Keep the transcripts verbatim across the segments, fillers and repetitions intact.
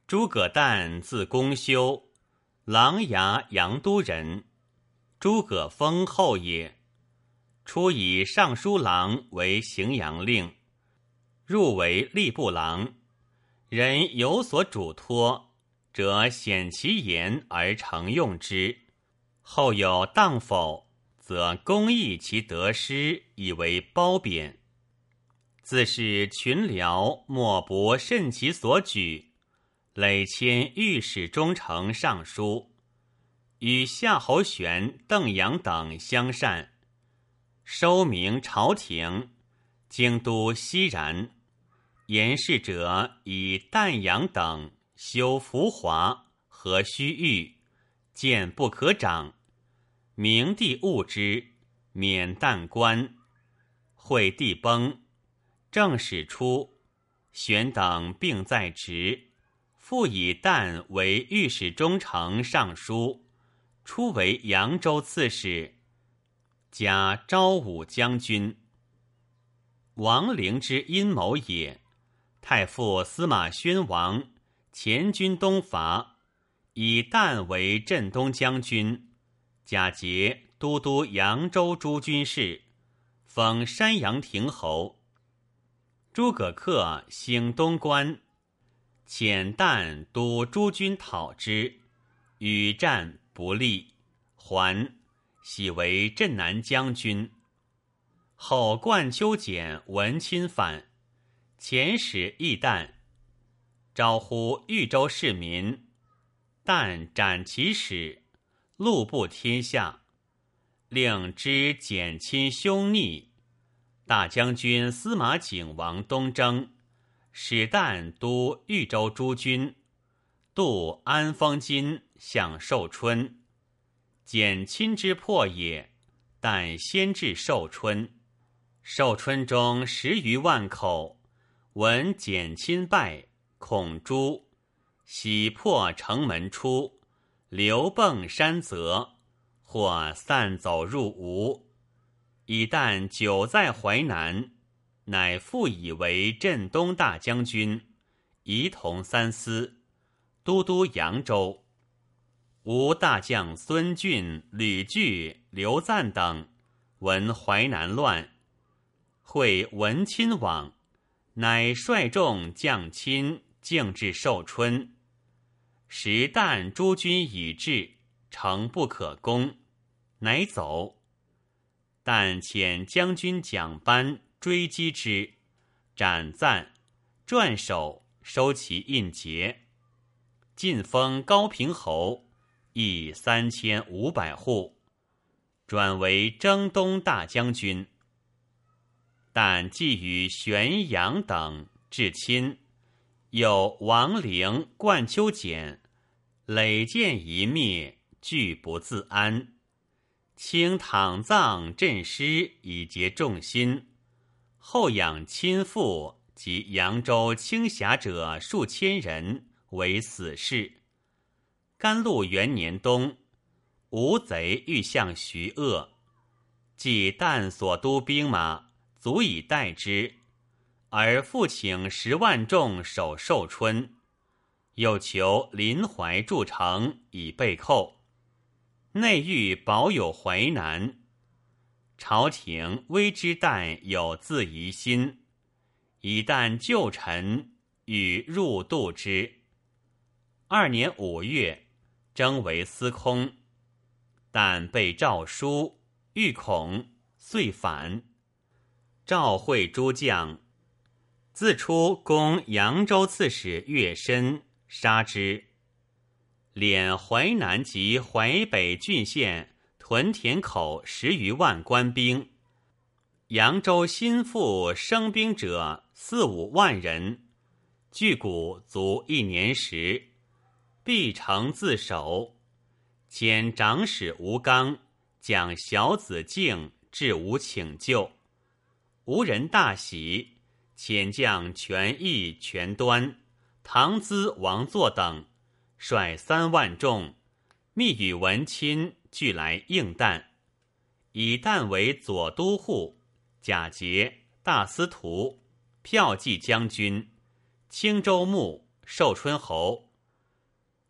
诸葛诞字公修，琅琊阳都人，诸葛丰后也。初以尚书郎为荥阳令，入为吏部郎。人有所嘱托，则显其言而诚用之；后有当否，则公议其得失，以为褒贬。自是群僚莫不慎其所举，累迁御史中丞尚书，与夏侯玄、邓阳等相善，收明朝廷，京都熙然。言事者以淡阳等修浮华，和虚誉，见不可长。明帝恶之，免旦官。惠帝崩，正史出，玄等并在职，复以旦为御史中丞尚书，初为扬州刺史，加昭武将军。王陵之阴谋也。太傅司马宣王前军东伐，以旦为镇东将军，假节都督扬州诸军事，封山阳亭侯。诸葛恪兴东关，遣旦督诸军讨之，与战不利，还，喜为镇南将军。后冠丘简闻亲反，遣使议旦，招呼豫州市民，旦斩其使，路布天下，令知减亲兄逆。大将军司马景王东征，使旦督豫州诸军，渡安丰津，向寿春。减亲之破也，但先至寿春。寿春中十余万口，闻减亲败，恐诛，喜破城门出，流迸山泽，或散走入吴。以旦久在淮南，乃复以为镇东大将军，仪同三司，都督扬州。吴大将孙峻、吕据、刘赞等闻淮南乱，会文亲往，乃率众将亲径至寿春。时旦诸军已至，城不可攻，乃走。但遣将军蒋班追击之，斩赞，转首，收其印节。晋封高平侯，邑三千五百户，转为征东大将军。但既与玄阳等至亲，有王陵、冠丘简，累见一灭，俱不自安。卿躺葬镇尸，以结众心。后养亲父及扬州青霞者数千人为死士。甘露元年冬，吴贼欲向徐鄂，即旦所督兵马足以待之，而复请十万众守寿春，又求临淮筑城以备寇。内欲保有淮南，朝廷微知旦有自疑心，以旦旧臣与入度之。二年五月，征为司空，但被诏书，欲恐，遂反。召会诸将，自出攻扬州刺史乐申，杀之。敛淮南及淮北郡县屯田口十余万官兵，扬州新复生兵者四五万人，据谷足一年时，必城自守。遣长史吴刚将小子敬至吴请救，吴人大喜，遣将权义、权端、唐咨、王作等率三万众，密与文钦俱来应旦。以旦为左都护、假节、大司徒、骠骑将军、青州牧、寿春侯、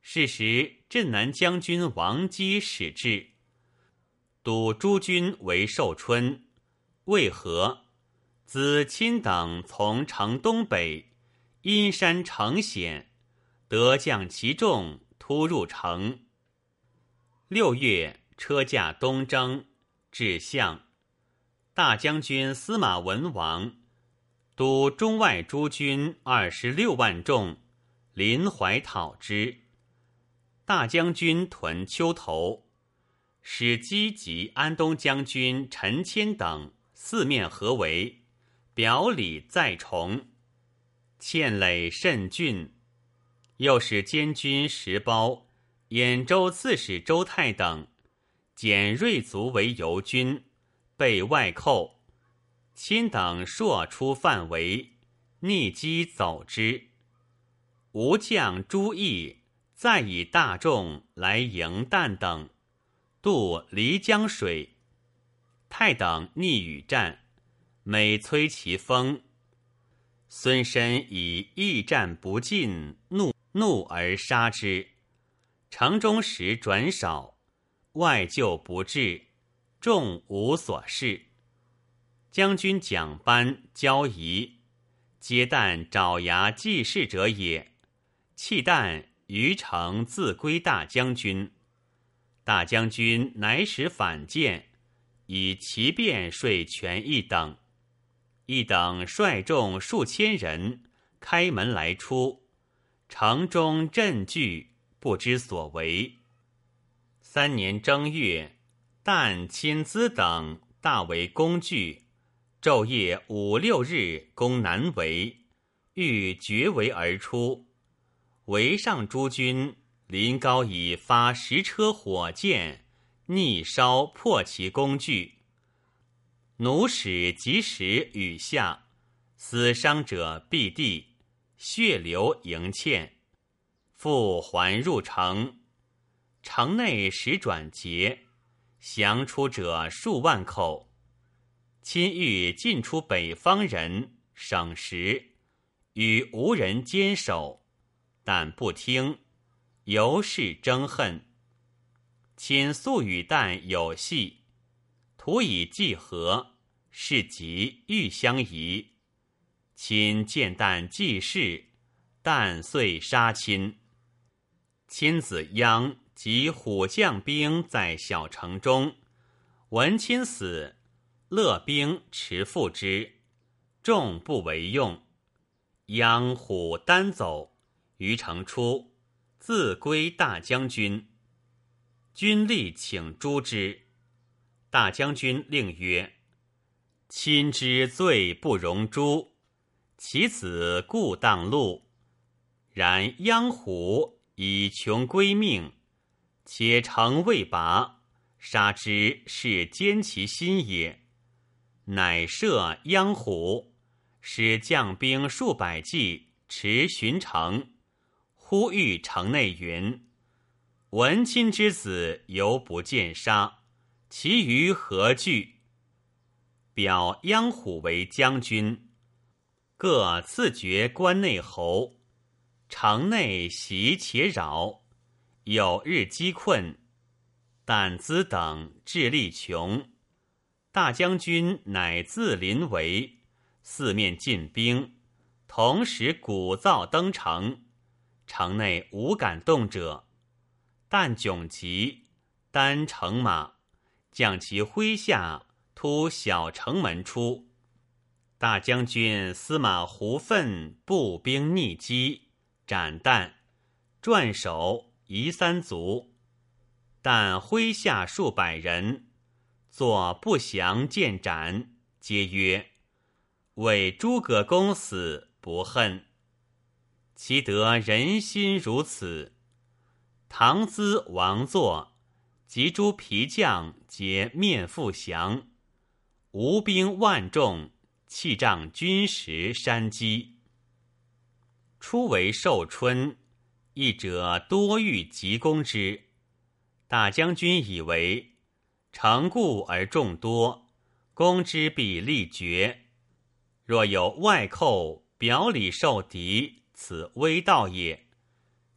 是时镇南将军王基使至，督诸军为寿春，为何？子亲等从城东北，阴山城险，得将其众，突入城。六月，车驾东征，至相。大将军司马文王督中外诸军二十六万众，临淮讨之。大将军屯丘头，使机及安东将军陈谦等四面合围，表里再重，堑垒甚峻。又使监军石苞、兖州刺史周泰等简锐卒为游军，被外寇。亲等朔出范围，逆击走之。吴将朱毅再以大众来迎旦等，渡漓江水。泰等逆与战，每摧其锋。孙申以驿战不进，怒怒而杀之。城中时转少，外救不至，众无所事。将军蒋班、焦仪，皆旦爪牙济世者也。弃旦于城自归大将军。大将军乃使反间，以其便说权一等。一等率众数千人，开门来出，城中震惧，不知所为。三年正月，旦亲资等大为攻据，昼夜五六日攻南围，欲绝围而出。围上诸军临高以发十车火箭，逆烧破其工具。弩矢及时雨下，死伤者毙地，血流营堑，复还入城。城内时转节，降出者数万口。亲欲尽出北方人，省时，与吴人坚守，但不听，由是争恨。亲素与旦有隙，图以计和，是即欲相疑。亲见旦计事，旦遂杀亲。亲子鞅及虎将兵在小城中，闻亲死，乐兵持复之，众不为用。鞅虎单走，于城出，自归大将军。军吏请诛之。大将军令曰：亲之罪不容诛，其子故当戮。然鞅虎以穷归命，且城未拔，杀之是奸其心也。乃射鞅虎，使将兵数百骑持巡城，呼吁城内云：文亲之子犹不见杀，其余何惧？表鞅虎为将军，各赐爵关内侯。城内袭且扰，有日饥困，但资等智力穷。大将军乃自临围，四面进兵，同时鼓噪登城，城内无敢动者。但窘急，单乘马，将其麾下突小城门出。大将军司马胡奋步兵逆击，斩旦，转首夷三族。但麾下数百人，作不降见斩，皆曰：为诸葛公死不恨。其得人心如此。唐资王作及诸皮将皆面复降，吴兵万众，弃仗军实山积。初为寿春，一者多欲急攻之。大将军以为城固而众多，攻之必力绝。若有外寇表里受敌，此危道也。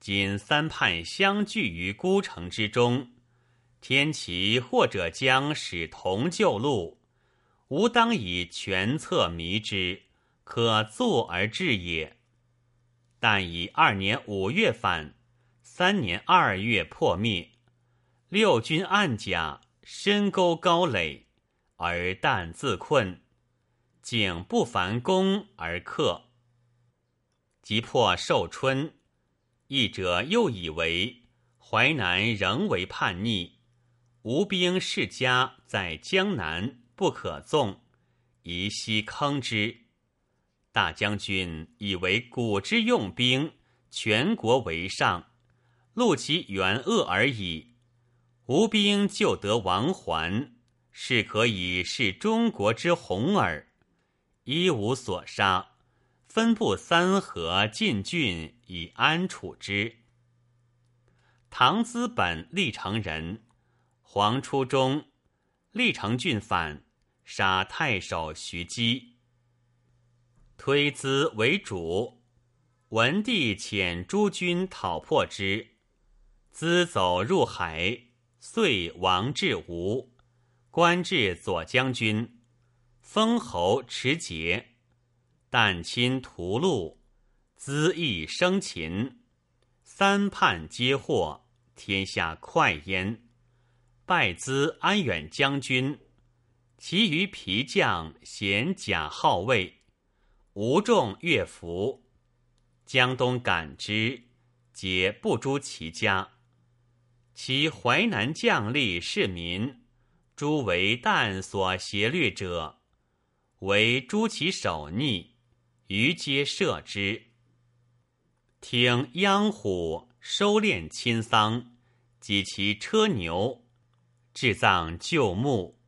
今三叛相聚于孤城之中，天齐或者将使同就路，吾当以全策迷之，可坐而治也。但以二年五月反，三年二月破灭，六军暗甲，深沟高垒，而旦自困，竟不凡攻而克。即破寿春，译者又以为淮南仍为叛逆，吴兵世家在江南，不可纵，宜悉坑之。大将军以为古之用兵，全国为上，戮其元恶而已。吴兵就得亡还，是可以是中国之宏耳。一无所杀，分布三河进郡，以安处之。唐资本历城人，黄初中，历城郡反，杀太守徐基，推资为主。文帝遣诸军讨破之，资走入海，遂亡至吴，官至左将军，封侯持节。但亲屠戮，资亦生擒，三叛皆获，天下快焉。拜资安远将军，其余皮将衔甲号尉，吴众乐服。江东感之，皆不诛其家。其淮南将吏士民，诸为旦所挟掠者，唯诛其首逆，余皆赦之。听央虎收敛亲丧，及其车牛，治葬旧墓。